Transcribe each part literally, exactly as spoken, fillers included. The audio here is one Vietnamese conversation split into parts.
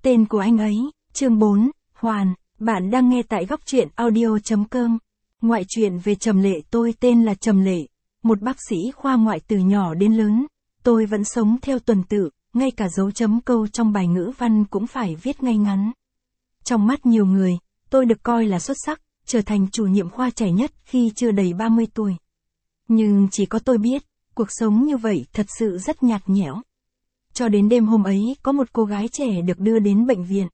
Tên của anh ấy, chương bốn, Hoàn, bạn đang nghe tại góc truyện audio.com. Ngoại truyện về Trầm Lệ. Tôi tên là Trầm Lệ, một bác sĩ khoa ngoại từ nhỏ đến lớn. Tôi vẫn sống theo tuần tự, ngay cả dấu chấm câu trong bài ngữ văn cũng phải viết ngay ngắn. Trong mắt nhiều người, tôi được coi là xuất sắc, trở thành chủ nhiệm khoa trẻ nhất khi chưa đầy ba mươi tuổi. Nhưng chỉ có tôi biết, cuộc sống như vậy thật sự rất nhạt nhẽo. Cho đến đêm hôm ấy, có một cô gái trẻ được đưa đến bệnh viện.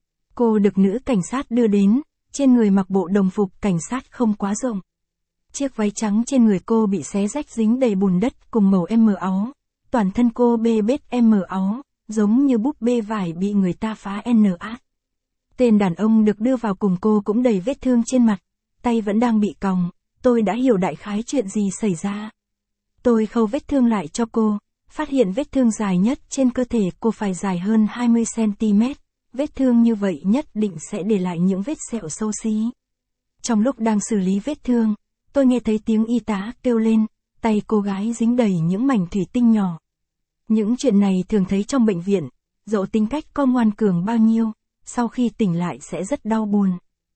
Cô được nữ cảnh sát đưa đến, trên người mặc bộ đồng phục cảnh sát không quá rộng. Chiếc váy trắng trên người cô bị xé rách dính đầy bùn đất cùng màu em áo. Toàn thân cô bê bết em áo, giống như búp bê vải bị người ta phá nát. Tên đàn ông được đưa vào cùng cô cũng đầy vết thương trên mặt, tay vẫn đang bị còng. Tôi đã hiểu đại khái chuyện gì xảy ra. Tôi khâu vết thương lại cho cô, phát hiện vết thương dài nhất trên cơ thể cô phải dài hơn hai mươi xăng-ti-mét. Vết thương như vậy nhất định sẽ để lại những vết sẹo xấu xí. Trong lúc đang xử lý vết thương, tôi nghe thấy tiếng y tá kêu lên, tay cô gái dính đầy những mảnh thủy tinh nhỏ. Những chuyện này thường thấy trong bệnh viện, dẫu tính cách có ngoan cường bao nhiêu, sau khi tỉnh lại sẽ rất đau buồn.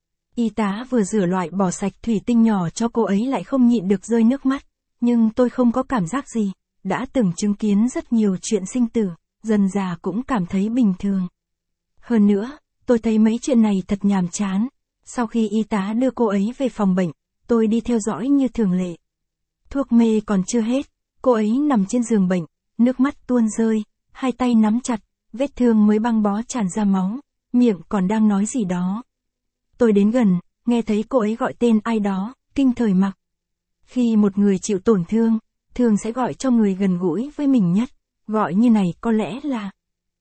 Y tá vừa rửa loại bỏ sạch thủy tinh nhỏ cho cô ấy lại không nhịn được rơi nước mắt, nhưng tôi không có cảm giác gì, đã từng chứng kiến rất nhiều chuyện sinh tử, dần dà cũng cảm thấy bình thường. Hơn nữa, tôi thấy mấy chuyện này thật nhàm chán. Sau khi y tá đưa cô ấy về phòng bệnh, tôi đi theo dõi như thường lệ. Thuốc mê còn chưa hết, cô ấy nằm trên giường bệnh, nước mắt tuôn rơi, hai tay nắm chặt, vết thương mới băng bó tràn ra máu, miệng còn đang nói gì đó. Tôi đến gần, nghe thấy cô ấy gọi tên ai đó, Kinh Thời Mặc. Khi một người chịu tổn thương, thường sẽ gọi cho người gần gũi với mình nhất, gọi như này có lẽ là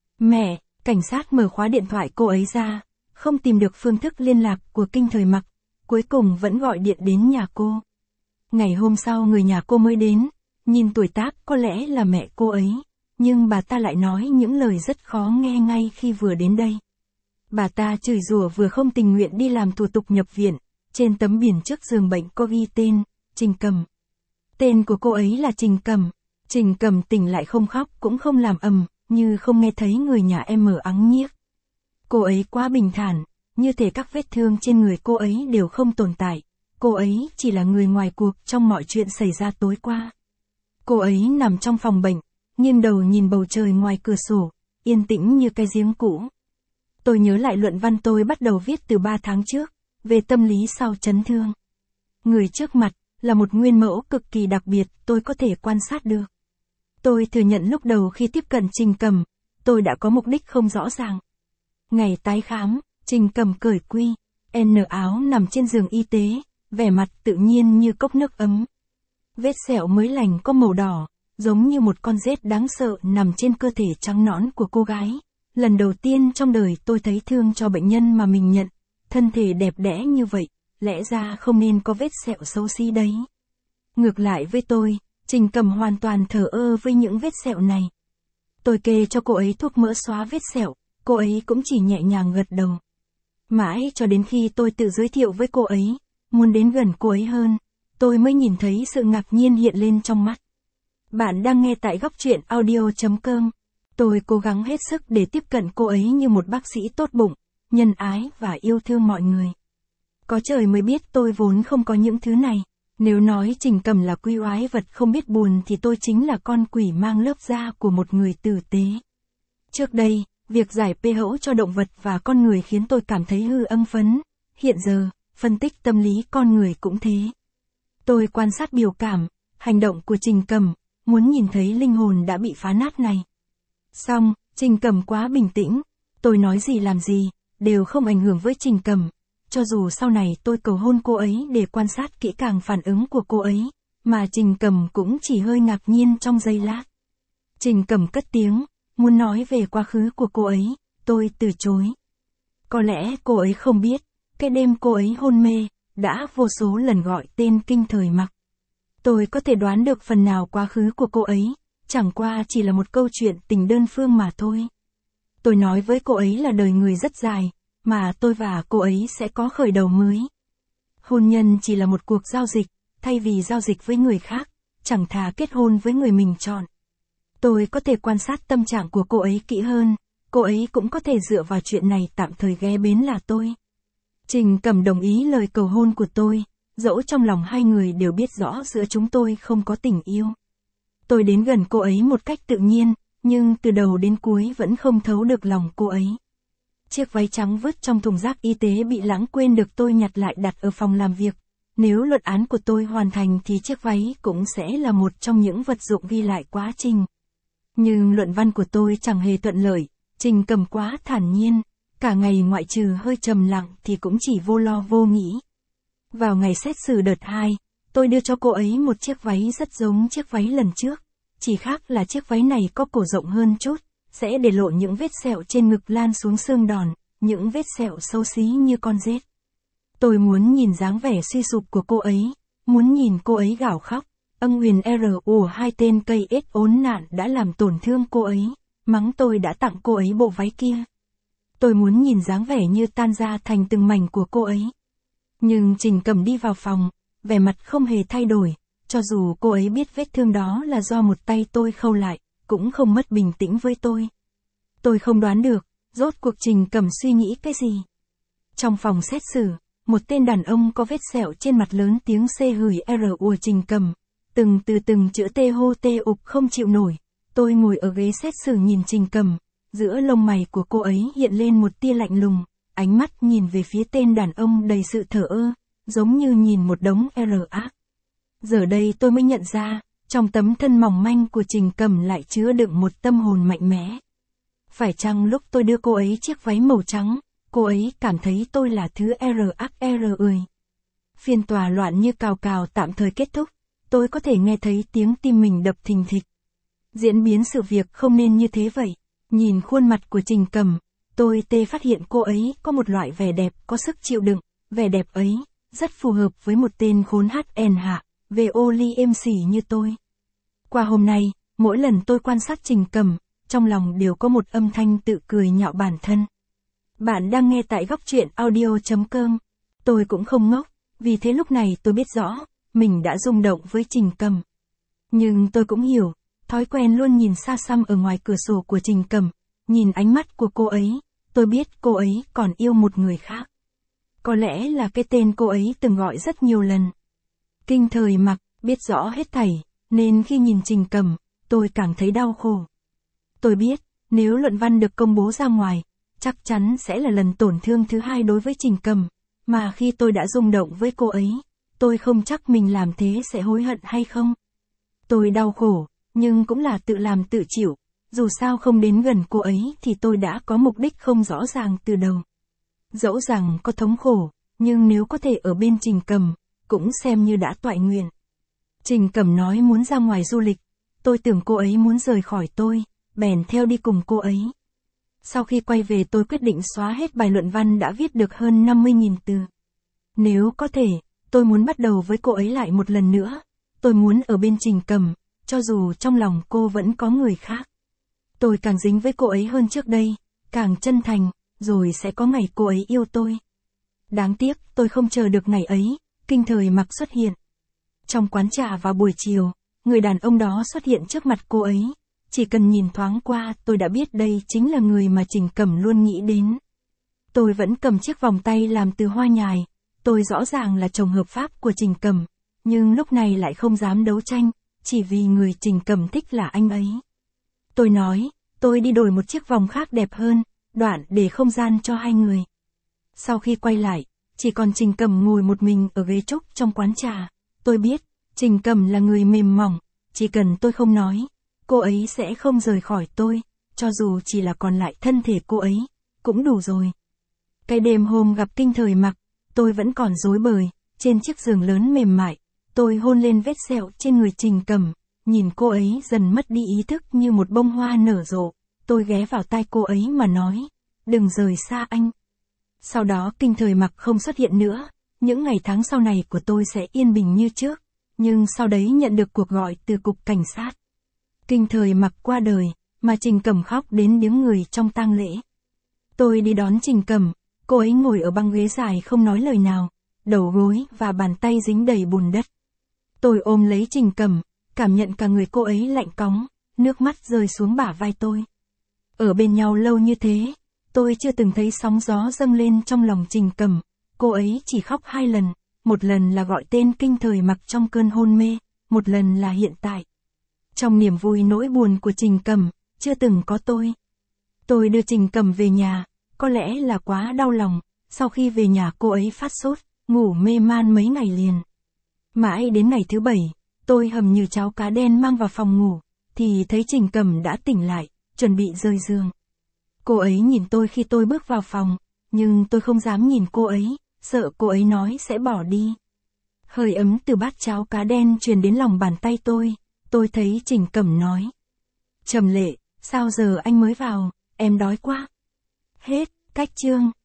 mẹ. Cảnh sát mở khóa điện thoại cô ấy ra, không tìm được phương thức liên lạc của Kinh Thời Mặc, cuối cùng vẫn gọi điện đến nhà cô. Ngày hôm sau người nhà cô mới đến, nhìn tuổi tác có lẽ là mẹ cô ấy, nhưng bà ta lại nói những lời rất khó nghe ngay khi vừa đến đây. Bà ta chửi rủa vừa không tình nguyện đi làm thủ tục nhập viện, trên tấm biển trước giường bệnh có ghi tên, Trình Cầm. Tên của cô ấy là Trình Cầm. Trình Cầm tỉnh lại không khóc cũng không làm ầm, như không nghe thấy người nhà em mở ắng nhiếc. Cô ấy quá bình thản, như thể các vết thương trên người cô ấy đều không tồn tại. Cô ấy chỉ là người ngoài cuộc trong mọi chuyện xảy ra tối qua. Cô ấy nằm trong phòng bệnh, nghiêng đầu nhìn bầu trời ngoài cửa sổ, yên tĩnh như cái giếng cũ. Tôi nhớ lại luận văn tôi bắt đầu viết từ ba tháng trước, về tâm lý sau chấn thương. Người trước mặt, là một nguyên mẫu cực kỳ đặc biệt tôi có thể quan sát được. Tôi thừa nhận lúc đầu khi tiếp cận Trình Cầm, tôi đã có mục đích không rõ ràng. Ngày tái khám, Trình Cầm cởi quy, N áo nằm trên giường y tế, vẻ mặt tự nhiên như cốc nước ấm. Vết sẹo mới lành có màu đỏ, giống như một con rết đáng sợ nằm trên cơ thể trắng nõn của cô gái. Lần đầu tiên trong đời tôi thấy thương cho bệnh nhân mà mình nhận, thân thể đẹp đẽ như vậy, lẽ ra không nên có vết sẹo xấu xí đấy. Ngược lại với tôi, Trình Cầm hoàn toàn thờ ơ với những vết sẹo này. Tôi kê cho cô ấy thuốc mỡ xóa vết sẹo, cô ấy cũng chỉ nhẹ nhàng gật đầu. Mãi cho đến khi tôi tự giới thiệu với cô ấy, muốn đến gần cô ấy hơn, tôi mới nhìn thấy sự ngạc nhiên hiện lên trong mắt. Bạn đang nghe tại góc truyện audio.com. Tôi cố gắng hết sức để tiếp cận cô ấy như một bác sĩ tốt bụng, nhân ái và yêu thương mọi người. Có trời mới biết tôi vốn không có những thứ này. Nếu nói Trình Cầm là quy oái vật không biết buồn thì tôi chính là con quỷ mang lớp da của một người tử tế. Trước đây, việc giải pH cho động vật và con người khiến tôi cảm thấy hư ưng phấn. Hiện giờ, phân tích tâm lý con người cũng thế. Tôi quan sát biểu cảm, hành động của Trình Cầm, muốn nhìn thấy linh hồn đã bị phá nát này. Xong, Trình Cầm quá bình tĩnh, tôi nói gì làm gì, đều không ảnh hưởng với Trình Cầm. Cho dù sau này tôi cầu hôn cô ấy để quan sát kỹ càng phản ứng của cô ấy, mà Trình Cầm cũng chỉ hơi ngạc nhiên trong giây lát. Trình Cầm cất tiếng, muốn nói về quá khứ của cô ấy, tôi từ chối. Có lẽ cô ấy không biết, cái đêm cô ấy hôn mê, đã vô số lần gọi tên Kinh Thời Mặc. Tôi có thể đoán được phần nào quá khứ của cô ấy, chẳng qua chỉ là một câu chuyện tình đơn phương mà thôi. Tôi nói với cô ấy là đời người rất dài, mà tôi và cô ấy sẽ có khởi đầu mới. Hôn nhân chỉ là một cuộc giao dịch, thay vì giao dịch với người khác, chẳng thà kết hôn với người mình chọn. Tôi có thể quan sát tâm trạng của cô ấy kỹ hơn, cô ấy cũng có thể dựa vào chuyện này tạm thời ghé bến là tôi. Trình Cẩm đồng ý lời cầu hôn của tôi, dẫu trong lòng hai người đều biết rõ giữa chúng tôi không có tình yêu. Tôi đến gần cô ấy một cách tự nhiên, nhưng từ đầu đến cuối vẫn không thấu được lòng cô ấy. Chiếc váy trắng vứt trong thùng rác y tế bị lãng quên được tôi nhặt lại đặt ở phòng làm việc. Nếu luận án của tôi hoàn thành thì chiếc váy cũng sẽ là một trong những vật dụng ghi lại quá trình. Nhưng luận văn của tôi chẳng hề thuận lợi, Trình Cẩm quá thản nhiên, cả ngày ngoại trừ hơi trầm lặng thì cũng chỉ vô lo vô nghĩ. Vào ngày xét xử đợt hai, tôi đưa cho cô ấy một chiếc váy rất giống chiếc váy lần trước, chỉ khác là chiếc váy này có cổ rộng hơn chút, sẽ để lộ những vết sẹo trên ngực lan xuống xương đòn, những vết sẹo xấu xí như con rết. Tôi muốn nhìn dáng vẻ suy sụp của cô ấy, muốn nhìn cô ấy gào khóc, ân huyền R U hai tên cây ếch ốn nạn đã làm tổn thương cô ấy, mắng tôi đã tặng cô ấy bộ váy kia. Tôi muốn nhìn dáng vẻ như tan ra thành từng mảnh của cô ấy. Nhưng Trình Cẩm đi vào phòng, vẻ mặt không hề thay đổi, cho dù cô ấy biết vết thương đó là do một tay tôi khâu lại, cũng không mất bình tĩnh với tôi. Tôi không đoán được, rốt cuộc Trình Cẩm suy nghĩ cái gì. Trong phòng xét xử, một tên đàn ông có vết sẹo trên mặt lớn tiếng C hửi R ùa Trình Cẩm, từng từ từng chữ T hô tê ục không chịu nổi. Tôi ngồi ở ghế xét xử nhìn Trình Cẩm, giữa lông mày của cô ấy hiện lên một tia lạnh lùng, ánh mắt nhìn về phía tên đàn ông đầy sự thờ ơ, giống như nhìn một đống R ác. Giờ đây tôi mới nhận ra, trong tấm thân mỏng manh của Trình Cẩm lại chứa đựng một tâm hồn mạnh mẽ. Phải chăng lúc tôi đưa cô ấy chiếc váy màu trắng, cô ấy cảm thấy tôi là thứ R ác R ười. Phiên tòa loạn như cào cào tạm thời kết thúc, tôi có thể nghe thấy tiếng tim mình đập thình thịch. Diễn biến sự việc không nên như thế vậy. Nhìn khuôn mặt của Trình Cẩm, tôi tê phát hiện cô ấy có một loại vẻ đẹp có sức chịu đựng, vẻ đẹp ấy rất phù hợp với một tên khốn hát en hạ, về ô ly êm xỉ như tôi. Qua hôm nay, mỗi lần tôi quan sát Trình Cẩm, trong lòng đều có một âm thanh tự cười nhạo bản thân. Bạn đang nghe tại góc truyện audio chấm com. Tôi cũng không ngốc, vì thế lúc này tôi biết rõ, mình đã rung động với Trình Cẩm. Nhưng tôi cũng hiểu, thói quen luôn nhìn xa xăm ở ngoài cửa sổ của Trình Cẩm, nhìn ánh mắt của cô ấy, tôi biết cô ấy còn yêu một người khác. Có lẽ là cái tên cô ấy từng gọi rất nhiều lần. Kinh Thời Mặc, biết rõ hết thảy, nên khi nhìn Trình Cẩm, tôi càng thấy đau khổ. Tôi biết, nếu luận văn được công bố ra ngoài, chắc chắn sẽ là lần tổn thương thứ hai đối với Trình Cẩm, mà khi tôi đã rung động với cô ấy, tôi không chắc mình làm thế sẽ hối hận hay không. Tôi đau khổ, nhưng cũng là tự làm tự chịu, dù sao không đến gần cô ấy thì tôi đã có mục đích không rõ ràng từ đầu. Dẫu rằng có thống khổ, nhưng nếu có thể ở bên Trình Cẩm, cũng xem như đã toại nguyện. Trình Cẩm nói muốn ra ngoài du lịch, tôi tưởng cô ấy muốn rời khỏi tôi, bèn theo đi cùng cô ấy. Sau khi quay về tôi quyết định xóa hết bài luận văn đã viết được hơn năm mươi nghìn từ. Nếu có thể, tôi muốn bắt đầu với cô ấy lại một lần nữa, tôi muốn ở bên Trình Cẩm, cho dù trong lòng cô vẫn có người khác. Tôi càng dính với cô ấy hơn trước đây, càng chân thành, rồi sẽ có ngày cô ấy yêu tôi. Đáng tiếc, tôi không chờ được ngày ấy, Kinh Thời Mặc xuất hiện. Trong quán trà vào buổi chiều, người đàn ông đó xuất hiện trước mặt cô ấy. Chỉ cần nhìn thoáng qua tôi đã biết đây chính là người mà Trình Cẩm luôn nghĩ đến. Tôi vẫn cầm chiếc vòng tay làm từ hoa nhài, tôi rõ ràng là chồng hợp pháp của Trình Cẩm, nhưng lúc này lại không dám đấu tranh, chỉ vì người Trình Cẩm thích là anh ấy. Tôi nói, tôi đi đổi một chiếc vòng khác đẹp hơn, đoạn để không gian cho hai người. Sau khi quay lại, chỉ còn Trình Cẩm ngồi một mình ở ghế trúc trong quán trà. Tôi biết, Trình Cẩm là người mềm mỏng, chỉ cần tôi không nói, cô ấy sẽ không rời khỏi tôi, cho dù chỉ là còn lại thân thể cô ấy, cũng đủ rồi. Cái đêm hôm gặp Kinh Thời Mặc, tôi vẫn còn rối bời, trên chiếc giường lớn mềm mại, tôi hôn lên vết sẹo trên người Trình Cẩm, nhìn cô ấy dần mất đi ý thức như một bông hoa nở rộ, tôi ghé vào tai cô ấy mà nói, đừng rời xa anh. Sau đó Kinh Thời Mặc không xuất hiện nữa, những ngày tháng sau này của tôi sẽ yên bình như trước, nhưng sau đấy nhận được cuộc gọi từ cục cảnh sát. Kinh Thời Mặc qua đời, mà Trình Cẩm khóc đến điếng người trong tang lễ. Tôi đi đón Trình Cẩm, cô ấy ngồi ở băng ghế dài không nói lời nào, đầu gối và bàn tay dính đầy bùn đất. Tôi ôm lấy Trình Cẩm, cảm nhận cả người cô ấy lạnh cóng, nước mắt rơi xuống bả vai tôi. Ở bên nhau lâu như thế, tôi chưa từng thấy sóng gió dâng lên trong lòng Trình Cẩm, cô ấy chỉ khóc hai lần, một lần là gọi tên Kinh Thời Mặc trong cơn hôn mê, một lần là hiện tại. Trong niềm vui nỗi buồn của Trình Cẩm, chưa từng có tôi. Tôi đưa Trình Cẩm về nhà, có lẽ là quá đau lòng, sau khi về nhà cô ấy phát sốt, ngủ mê man mấy ngày liền. Mãi đến ngày thứ bảy, tôi hầm như cháo cá đen mang vào phòng ngủ, thì thấy Trình Cẩm đã tỉnh lại, chuẩn bị rời giường. Cô ấy nhìn tôi khi tôi bước vào phòng, nhưng tôi không dám nhìn cô ấy, sợ cô ấy nói sẽ bỏ đi. Hơi ấm từ bát cháo cá đen truyền đến lòng bàn tay tôi, tôi thấy Trình Cẩm nói. Trầm Lệ, sao giờ anh mới vào, em đói quá. Hết, cách chương.